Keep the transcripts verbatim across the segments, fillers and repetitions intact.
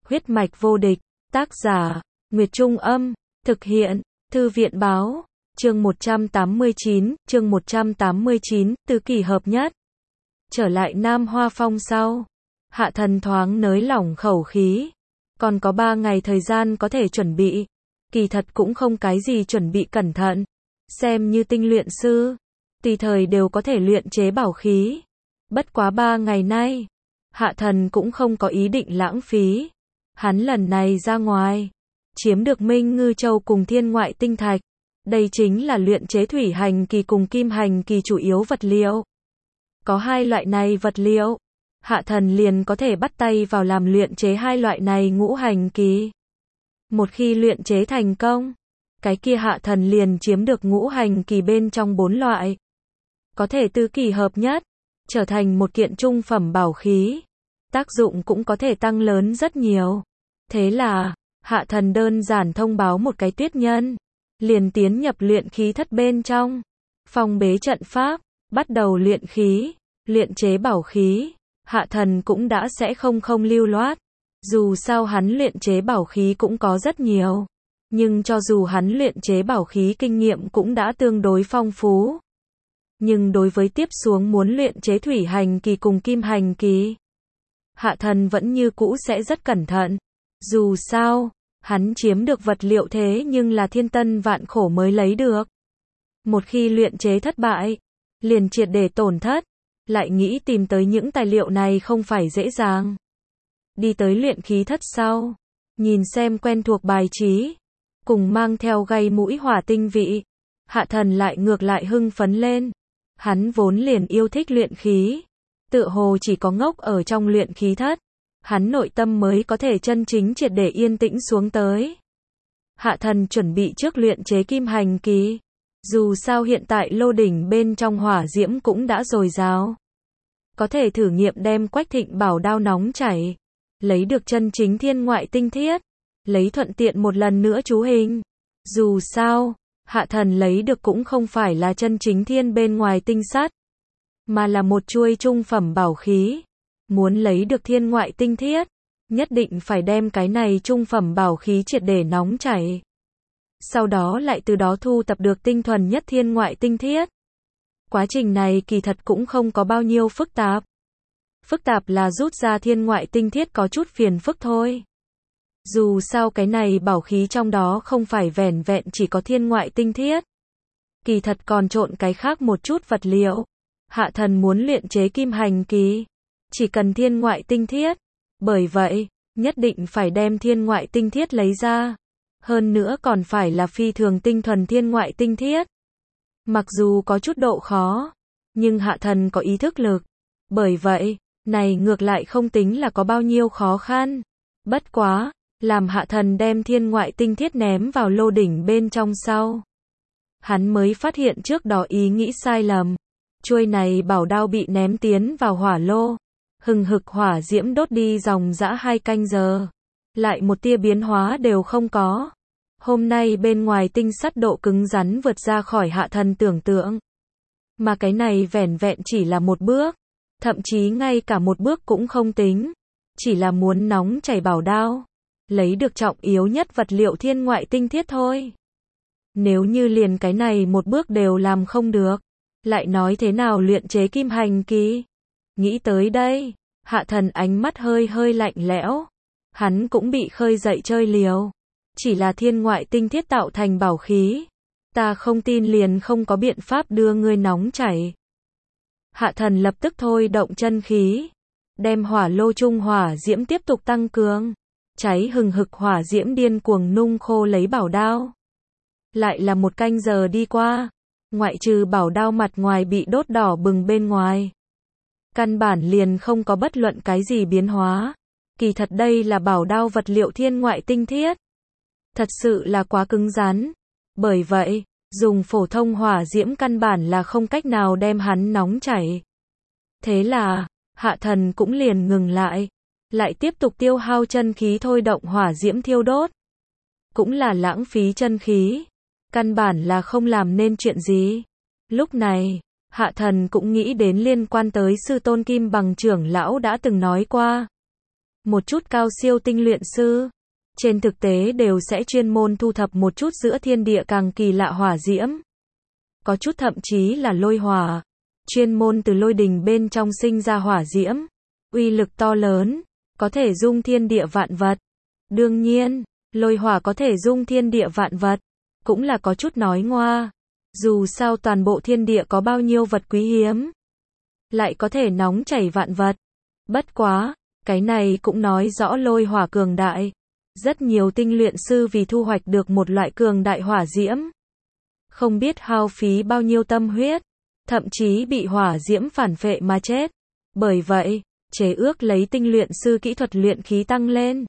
Huyết mạch vô địch, tác giả, Nguyệt Trung Âm, thực hiện, Thư viện Báo, chương một trăm tám mươi chín, chương một trăm tám mươi chín, tứ kỳ hợp nhất. Trở lại Nam Hoa Phong sau, Hạ Thần thoáng nới lỏng khẩu khí, còn có ba ngày thời gian có thể chuẩn bị, kỳ thật cũng không cái gì chuẩn bị cẩn thận, xem như tinh luyện sư, tùy thời đều có thể luyện chế bảo khí. Bất quá ba ngày nay, Hạ Thần cũng không có ý định lãng phí. Hắn lần này ra ngoài, chiếm được Minh Ngư Châu cùng Thiên Ngoại Tinh Thạch. Đây chính là luyện chế thủy hành kỳ cùng kim hành kỳ chủ yếu vật liệu. Có hai loại này vật liệu, Hạ Thần liền có thể bắt tay vào làm luyện chế hai loại này ngũ hành kỳ. Một khi luyện chế thành công, cái kia Hạ Thần liền chiếm được ngũ hành kỳ bên trong bốn loại. Có thể tứ kỳ hợp nhất, trở thành một kiện trung phẩm bảo khí. Tác dụng cũng có thể tăng lớn rất nhiều. Thế là, Hạ Thần đơn giản thông báo một cái tuyết nhân, liền tiến nhập luyện khí thất bên trong, phong bế trận pháp, bắt đầu luyện khí, luyện chế bảo khí. Hạ Thần cũng đã sẽ không không lưu loát, dù sao hắn luyện chế bảo khí cũng có rất nhiều, nhưng cho dù hắn luyện chế bảo khí kinh nghiệm cũng đã tương đối phong phú. Nhưng đối với tiếp xuống muốn luyện chế thủy hành kỳ cùng kim hành kỳ, Hạ Thần vẫn như cũ sẽ rất cẩn thận. Dù sao, hắn chiếm được vật liệu thế nhưng là thiên tân vạn khổ mới lấy được. Một khi luyện chế thất bại, liền triệt để tổn thất, lại nghĩ tìm tới những tài liệu này không phải dễ dàng. Đi tới luyện khí thất sau, nhìn xem quen thuộc bài trí, cùng mang theo gây mũi hỏa tinh vị, Hạ Thần lại ngược lại hưng phấn lên. Hắn vốn liền yêu thích luyện khí, tựa hồ chỉ có ngốc ở trong luyện khí thất, hắn nội tâm mới có thể chân chính triệt để yên tĩnh xuống tới. Hạ Thần chuẩn bị trước luyện chế kim hành kỳ, dù sao hiện tại lô đỉnh bên trong hỏa diễm cũng đã dồi dào, có thể thử nghiệm đem Quách Thịnh bảo đao nóng chảy, lấy được chân chính thiên ngoại tinh thiết, lấy thuận tiện một lần nữa chú hình. Dù sao, Hạ Thần lấy được cũng không phải là chân chính thiên bên ngoài tinh sắt, mà là một chuôi trung phẩm bảo khí. Muốn lấy được thiên ngoại tinh thiết, nhất định phải đem cái này trung phẩm bảo khí triệt để nóng chảy. Sau đó lại từ đó thu tập được tinh thuần nhất thiên ngoại tinh thiết. Quá trình này kỳ thật cũng không có bao nhiêu phức tạp. Phức tạp là rút ra thiên ngoại tinh thiết có chút phiền phức thôi. Dù sao cái này bảo khí trong đó không phải vẻn vẹn chỉ có thiên ngoại tinh thiết. Kỳ thật còn trộn cái khác một chút vật liệu. Hạ Thần muốn luyện chế kim hành kỳ, chỉ cần thiên ngoại tinh thiết. Bởi vậy, nhất định phải đem thiên ngoại tinh thiết lấy ra. Hơn nữa còn phải là phi thường tinh thuần thiên ngoại tinh thiết. Mặc dù có chút độ khó, nhưng Hạ Thần có ý thức lực. Bởi vậy, này ngược lại không tính là có bao nhiêu khó khăn. Bất quá, làm Hạ Thần đem thiên ngoại tinh thiết ném vào lô đỉnh bên trong sau, hắn mới phát hiện trước đó ý nghĩ sai lầm. Chuôi này bảo đao bị ném tiến vào hỏa lô, hừng hực hỏa diễm đốt đi dòng dã hai canh giờ, lại một tia biến hóa đều không có. Hôm nay bên ngoài tinh sắt độ cứng rắn vượt ra khỏi Hạ Thần tưởng tượng, mà cái này vẻn vẹn chỉ là một bước, thậm chí ngay cả một bước cũng không tính, chỉ là muốn nóng chảy bảo đao, lấy được trọng yếu nhất vật liệu thiên ngoại tinh thiết thôi. Nếu như liền cái này một bước đều làm không được, lại nói thế nào luyện chế kim hành kỳ? Nghĩ tới đây, Hạ Thần ánh mắt hơi hơi lạnh lẽo. Hắn cũng bị khơi dậy chơi liều. Chỉ là thiên ngoại tinh thiết tạo thành bảo khí, ta không tin liền không có biện pháp đưa ngươi nóng chảy. Hạ Thần lập tức thôi động chân khí, đem hỏa lô trung hỏa diễm tiếp tục tăng cường, cháy hừng hực hỏa diễm điên cuồng nung khô lấy bảo đao. Lại là một canh giờ đi qua, ngoại trừ bảo đao mặt ngoài bị đốt đỏ bừng bên ngoài, căn bản liền không có bất luận cái gì biến hóa. Kỳ thật đây là bảo đao vật liệu thiên ngoại tinh thiết, thật sự là quá cứng rắn. Bởi vậy, dùng phổ thông hỏa diễm căn bản là không cách nào đem hắn nóng chảy. Thế là, Hạ Thần cũng liền ngừng lại, lại tiếp tục tiêu hao chân khí thôi động hỏa diễm thiêu đốt. Cũng là lãng phí chân khí, căn bản là không làm nên chuyện gì. Lúc này, Hạ Thần cũng nghĩ đến liên quan tới sư tôn Kim Bằng trưởng lão đã từng nói qua. một chút cao siêu tinh luyện sư, trên thực tế đều sẽ chuyên môn thu thập một chút giữa thiên địa càng kỳ lạ hỏa diễm. Có chút thậm chí là lôi hỏa, chuyên môn từ lôi đình bên trong sinh ra hỏa diễm, uy lực to lớn, có thể dung thiên địa vạn vật. Đương nhiên, lôi hỏa có thể dung thiên địa vạn vật, cũng là có chút nói ngoa. Dù sao toàn bộ thiên địa có bao nhiêu vật quý hiếm, lại có thể nóng chảy vạn vật. Bất quá, cái này cũng nói rõ lôi hỏa cường đại. Rất nhiều tinh luyện sư vì thu hoạch được một loại cường đại hỏa diễm, không biết hao phí bao nhiêu tâm huyết, thậm chí bị hỏa diễm phản phệ mà chết. Bởi vậy, chế ước lấy tinh luyện sư kỹ thuật luyện khí tăng lên.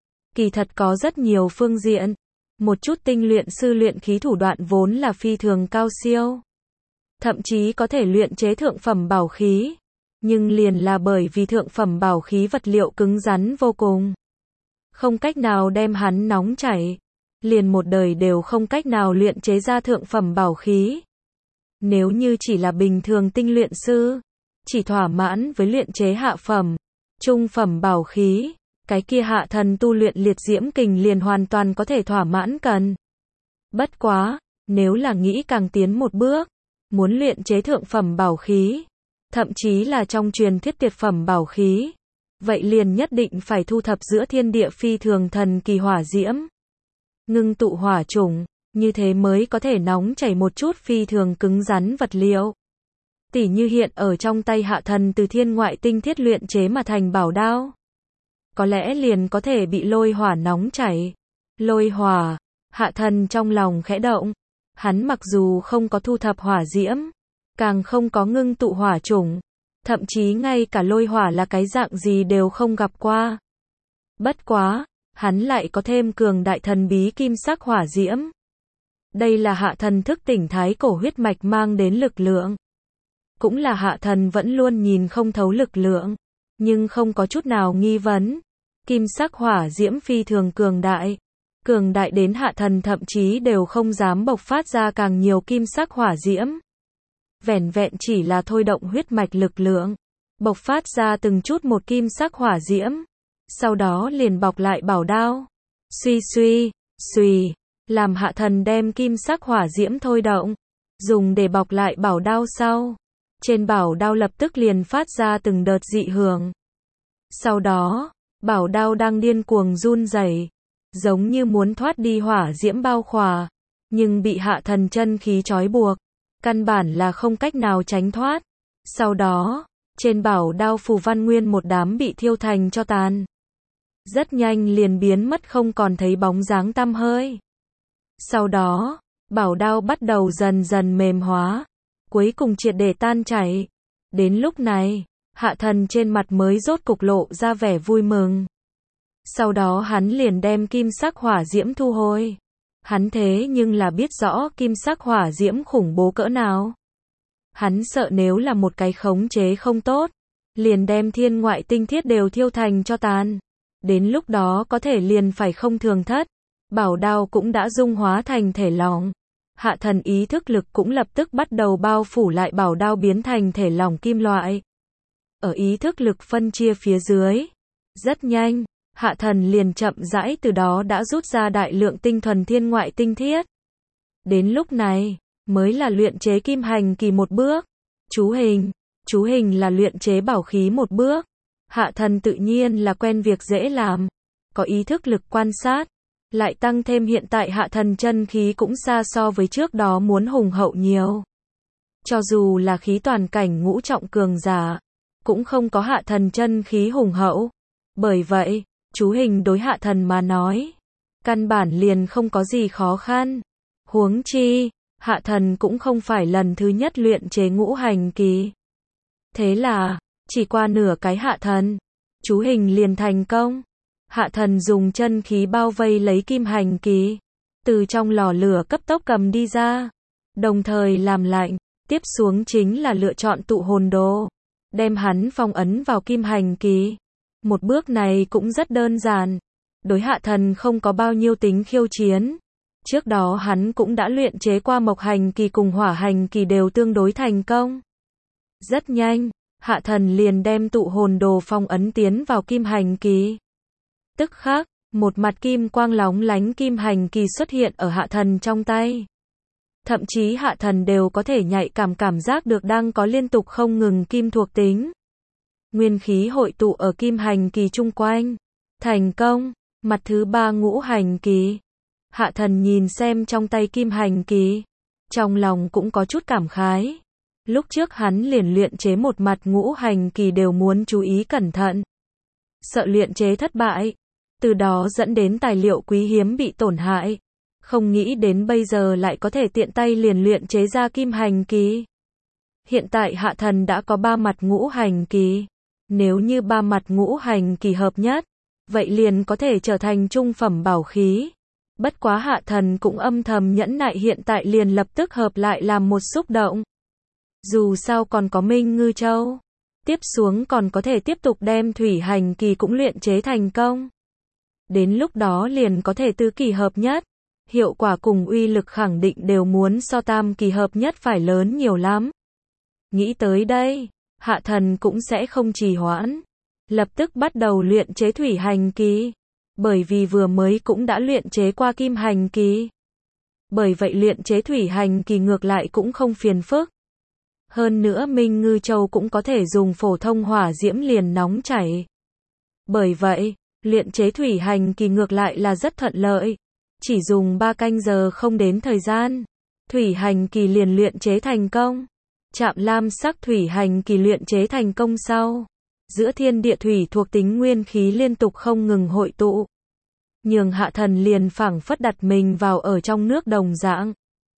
Kỳ thật có rất nhiều phương diện. Một chút tinh luyện sư luyện khí thủ đoạn vốn là phi thường cao siêu, thậm chí có thể luyện chế thượng phẩm bảo khí. Nhưng liền là bởi vì thượng phẩm bảo khí vật liệu cứng rắn vô cùng, không cách nào đem hắn nóng chảy, liền một đời đều không cách nào luyện chế ra thượng phẩm bảo khí. Nếu như chỉ là bình thường tinh luyện sư, chỉ thỏa mãn với luyện chế hạ phẩm, trung phẩm bảo khí, cái kia hạ thần tu luyện liệt diễm kình liền hoàn toàn có thể thỏa mãn cần. Bất quá, nếu là nghĩ càng tiến một bước, muốn luyện chế thượng phẩm bảo khí, thậm chí là trong truyền thuyết tuyệt phẩm bảo khí, vậy liền nhất định phải thu thập giữa thiên địa phi thường thần kỳ hỏa diễm, ngưng tụ hỏa chủng, như thế mới có thể nóng chảy một chút phi thường cứng rắn vật liệu. Tỉ như hiện ở trong tay hạ thần từ thiên ngoại tinh thiết luyện chế mà thành bảo đao, có lẽ liền có thể bị lôi hỏa nóng chảy. Lôi hỏa, hạ thần trong lòng khẽ động, hắn mặc dù không có thu thập hỏa diễm, càng không có ngưng tụ hỏa chủng, thậm chí ngay cả lôi hỏa là cái dạng gì đều không gặp qua. Bất quá, hắn lại có thêm cường đại thần bí kim sắc hỏa diễm. Đây là hạ thần thức tỉnh thái cổ huyết mạch mang đến lực lượng. Cũng là hạ thần vẫn luôn nhìn không thấu lực lượng, nhưng không có chút nào nghi vấn. Kim sắc hỏa diễm phi thường cường đại. Cường đại đến hạ thần thậm chí đều không dám bộc phát ra càng nhiều kim sắc hỏa diễm. Vẻn vẹn chỉ là thôi động huyết mạch lực lượng, bộc phát ra từng chút một kim sắc hỏa diễm, sau đó liền bọc lại bảo đao. Suy suy, suy, làm hạ thần đem kim sắc hỏa diễm thôi động, dùng để bọc lại bảo đao sau. Trên bảo đao lập tức liền phát ra từng đợt dị hưởng. Sau đó, bảo đao đang điên cuồng run rẩy, giống như muốn thoát đi hỏa diễm bao khỏa, nhưng bị hạ thần chân khí trói buộc, căn bản là không cách nào tránh thoát. Sau đó, trên bảo đao phù văn nguyên một đám bị thiêu thành tro tàn, rất nhanh liền biến mất không còn thấy bóng dáng tăm hơi. Sau đó, bảo đao bắt đầu dần dần mềm hóa, cuối cùng triệt để tan chảy. Đến lúc này, hạ thần trên mặt mới rốt cục lộ ra vẻ vui mừng. Sau đó hắn liền đem kim sắc hỏa diễm thu hồi. Hắn thế nhưng là biết rõ kim sắc hỏa diễm khủng bố cỡ nào. Hắn sợ nếu là một cái khống chế không tốt, liền đem thiên ngoại tinh thiết đều thiêu thành cho tàn. Đến lúc đó có thể liền phải không thường thất. Bảo đao cũng đã dung hóa thành thể lỏng. Hạ thần ý thức lực cũng lập tức bắt đầu bao phủ lại bảo đao biến thành thể lỏng kim loại. Ở ý thức lực phân chia phía dưới, rất nhanh, hạ thần liền chậm rãi từ đó đã rút ra đại lượng tinh thuần thiên ngoại tinh thiết. Đến lúc này, mới là luyện chế kim hành kỳ một bước. Chú hình, chú hình là luyện chế bảo khí một bước. Hạ thần tự nhiên là quen việc dễ làm, có ý thức lực quan sát, lại tăng thêm hiện tại hạ thần chân khí cũng xa so với trước đó muốn hùng hậu nhiều. Cho dù là khí toàn cảnh ngũ trọng cường giả, cũng không có hạ thần chân khí hùng hậu. Bởi vậy, chú hình đối hạ thần mà nói, căn bản liền không có gì khó khăn. Huống chi, hạ thần cũng không phải lần thứ nhất luyện chế ngũ hành kỳ. Thế là, chỉ qua nửa cái hạ thần, chú hình liền thành công. Hạ thần dùng chân khí bao vây lấy kim hành kỳ, từ trong lò lửa cấp tốc cầm đi ra, đồng thời làm lạnh. Tiếp xuống chính là lựa chọn tụ hồn đồ, đem hắn phong ấn vào kim hành kỳ. Một bước này cũng rất đơn giản, đối hạ thần không có bao nhiêu tính khiêu chiến. Trước đó hắn cũng đã luyện chế qua mộc hành kỳ cùng hỏa hành kỳ đều tương đối thành công. Rất nhanh, hạ thần liền đem tụ hồn đồ phong ấn tiến vào kim hành kỳ. Tức khắc, một mặt kim quang lóng lánh kim hành kỳ xuất hiện ở Hạ Thần trong tay. Thậm chí Hạ Thần đều có thể nhạy cảm cảm giác được đang có liên tục không ngừng kim thuộc tính. Nguyên khí hội tụ ở kim hành kỳ chung quanh. Thành công, mặt thứ ba ngũ hành kỳ. Hạ Thần nhìn xem trong tay kim hành kỳ. Trong lòng cũng có chút cảm khái. Lúc trước hắn liền luyện chế một mặt ngũ hành kỳ đều muốn chú ý cẩn thận. Sợ luyện chế thất bại. Từ đó dẫn đến tài liệu quý hiếm bị tổn hại. Không nghĩ đến bây giờ lại có thể tiện tay liền luyện chế ra kim hành kỳ. Hiện tại Hạ Thần đã có ba mặt ngũ hành kỳ. Nếu như ba mặt ngũ hành kỳ hợp nhất, vậy liền có thể trở thành trung phẩm bảo khí. Bất quá Hạ Thần cũng âm thầm nhẫn nại hiện tại liền lập tức hợp lại làm một xúc động. Dù sao còn có Minh Ngư Châu. Tiếp xuống còn có thể tiếp tục đem thủy hành kỳ cũng luyện chế thành công. Đến lúc đó liền có thể tứ kỳ hợp nhất. Hiệu quả cùng uy lực khẳng định đều muốn so tam kỳ hợp nhất phải lớn nhiều lắm. Nghĩ tới đây, Hạ Thần cũng sẽ không trì hoãn. Lập tức bắt đầu luyện chế thủy hành kỳ. Bởi vì vừa mới cũng đã luyện chế qua kim hành kỳ. Bởi vậy luyện chế thủy hành kỳ ngược lại cũng không phiền phức. Hơn nữa Minh Ngư Châu cũng có thể dùng phổ thông hỏa diễm liền nóng chảy. Bởi vậy, luyện chế thủy hành kỳ ngược lại là rất thuận lợi. Chỉ dùng ba canh giờ không đến thời gian. Thủy hành kỳ liền luyện chế thành công. Chạm lam sắc thủy hành kỳ luyện chế thành công sau. Giữa thiên địa thủy thuộc tính nguyên khí liên tục không ngừng hội tụ. Nhường Hạ Thần liền phảng phất đặt mình vào ở trong nước đồng dạng.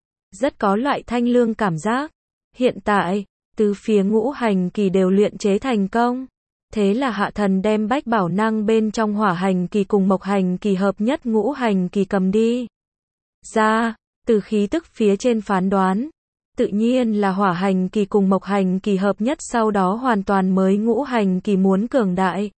Rất có loại thanh lương cảm giác. Hiện tại, từ phía ngũ hành kỳ đều luyện chế thành công. Thế là Hạ Thần đem bách bảo năng bên trong hỏa hành kỳ cùng mộc hành kỳ hợp nhất ngũ hành kỳ cầm đi. Ra, từ khí tức phía trên phán đoán. Tự nhiên là hỏa hành kỳ cùng mộc hành kỳ hợp nhất sau đó hoàn toàn mới ngũ hành kỳ muốn cường đại.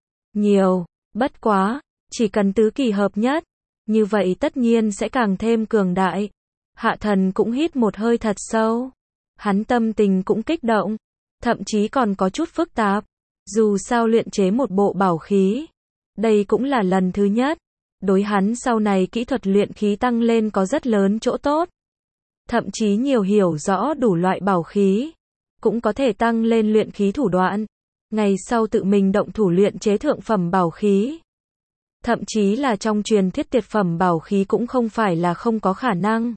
Nhiều, bất quá, chỉ cần tứ kỳ hợp nhất. Như vậy tất nhiên sẽ càng thêm cường đại. Hạ Thần cũng hít một hơi thật sâu. Hắn tâm tình cũng kích động. Thậm chí còn có chút phức tạp. Dù sao luyện chế một bộ bảo khí. Đây cũng là lần thứ nhất. Đối hắn sau này kỹ thuật luyện khí tăng lên có rất lớn chỗ tốt. Thậm chí nhiều hiểu rõ đủ loại bảo khí. Cũng có thể tăng lên luyện khí thủ đoạn. Ngày sau tự mình động thủ luyện chế thượng phẩm bảo khí. Thậm chí là trong truyền thuyết tuyệt phẩm bảo khí cũng không phải là không có khả năng.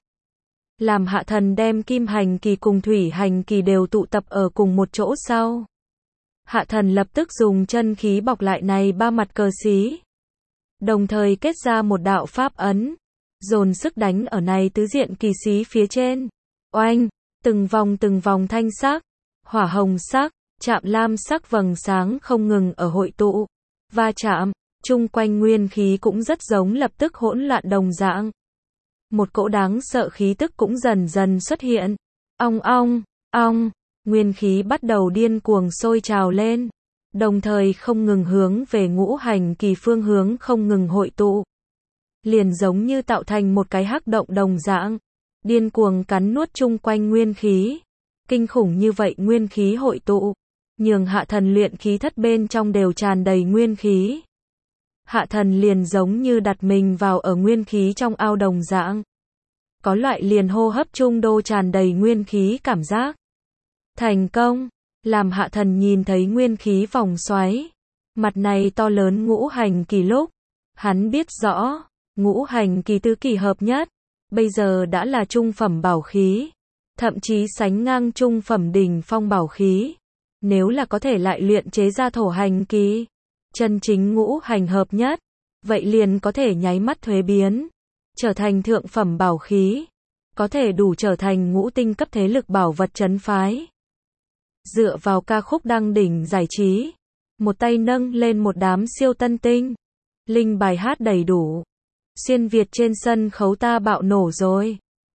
Làm Hạ Thần đem kim hành kỳ cùng thủy hành kỳ đều tụ tập ở cùng một chỗ sau. Hạ Thần lập tức dùng chân khí bọc lại này ba mặt cờ xí. Đồng thời kết ra một đạo pháp ấn. Dồn sức đánh ở này tứ diện kỳ xí phía trên. Oanh, từng vòng từng vòng thanh sắc, hỏa hồng sắc, chạm lam sắc vầng sáng không ngừng ở hội tụ. Va chạm, chung quanh nguyên khí cũng rất giống lập tức hỗn loạn đồng dạng. Một cỗ đáng sợ khí tức cũng dần dần xuất hiện. Ong ong, ong, nguyên khí bắt đầu điên cuồng sôi trào lên. Đồng thời không ngừng hướng về ngũ hành kỳ phương hướng không ngừng hội tụ. Liền giống như tạo thành một cái hắc động đồng dạng. Điên cuồng cắn nuốt chung quanh nguyên khí. Kinh khủng như vậy nguyên khí hội tụ. Nhường Hạ Thần luyện khí thất bên trong đều tràn đầy nguyên khí. Hạ Thần liền giống như đặt mình vào ở nguyên khí trong ao đồng dạng. Có loại liền hô hấp trung đô tràn đầy nguyên khí cảm giác. Thành công, làm Hạ Thần nhìn thấy nguyên khí vòng xoáy. Mặt này to lớn ngũ hành kỳ lúc. Hắn biết rõ, ngũ hành kỳ tứ kỳ hợp nhất. Bây giờ đã là trung phẩm bảo khí. Thậm chí sánh ngang trung phẩm đỉnh phong bảo khí. Nếu là có thể lại luyện chế ra thổ hành kỳ. Chân chính ngũ hành hợp nhất. Vậy liền có thể nháy mắt thuế biến. Trở thành thượng phẩm bảo khí. Có thể đủ trở thành ngũ tinh cấp thế lực bảo vật trấn phái. Dựa vào ca khúc đăng đỉnh giải trí. Một tay nâng lên một đám siêu tân tinh. Linh bài hát đầy đủ. Xuyên Việt trên sân khấu ta bạo nổ rồi.